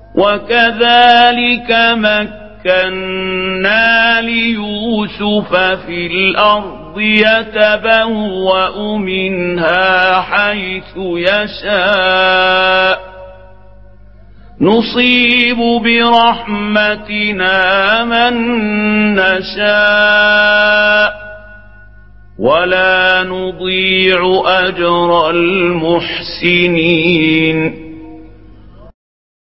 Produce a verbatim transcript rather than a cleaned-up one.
وكذلك مكنا ليوسف في الأرض يتبوأ منها حيث يشاء نصيب برحمتنا من نشاء ولا نضيع أجر المحسنين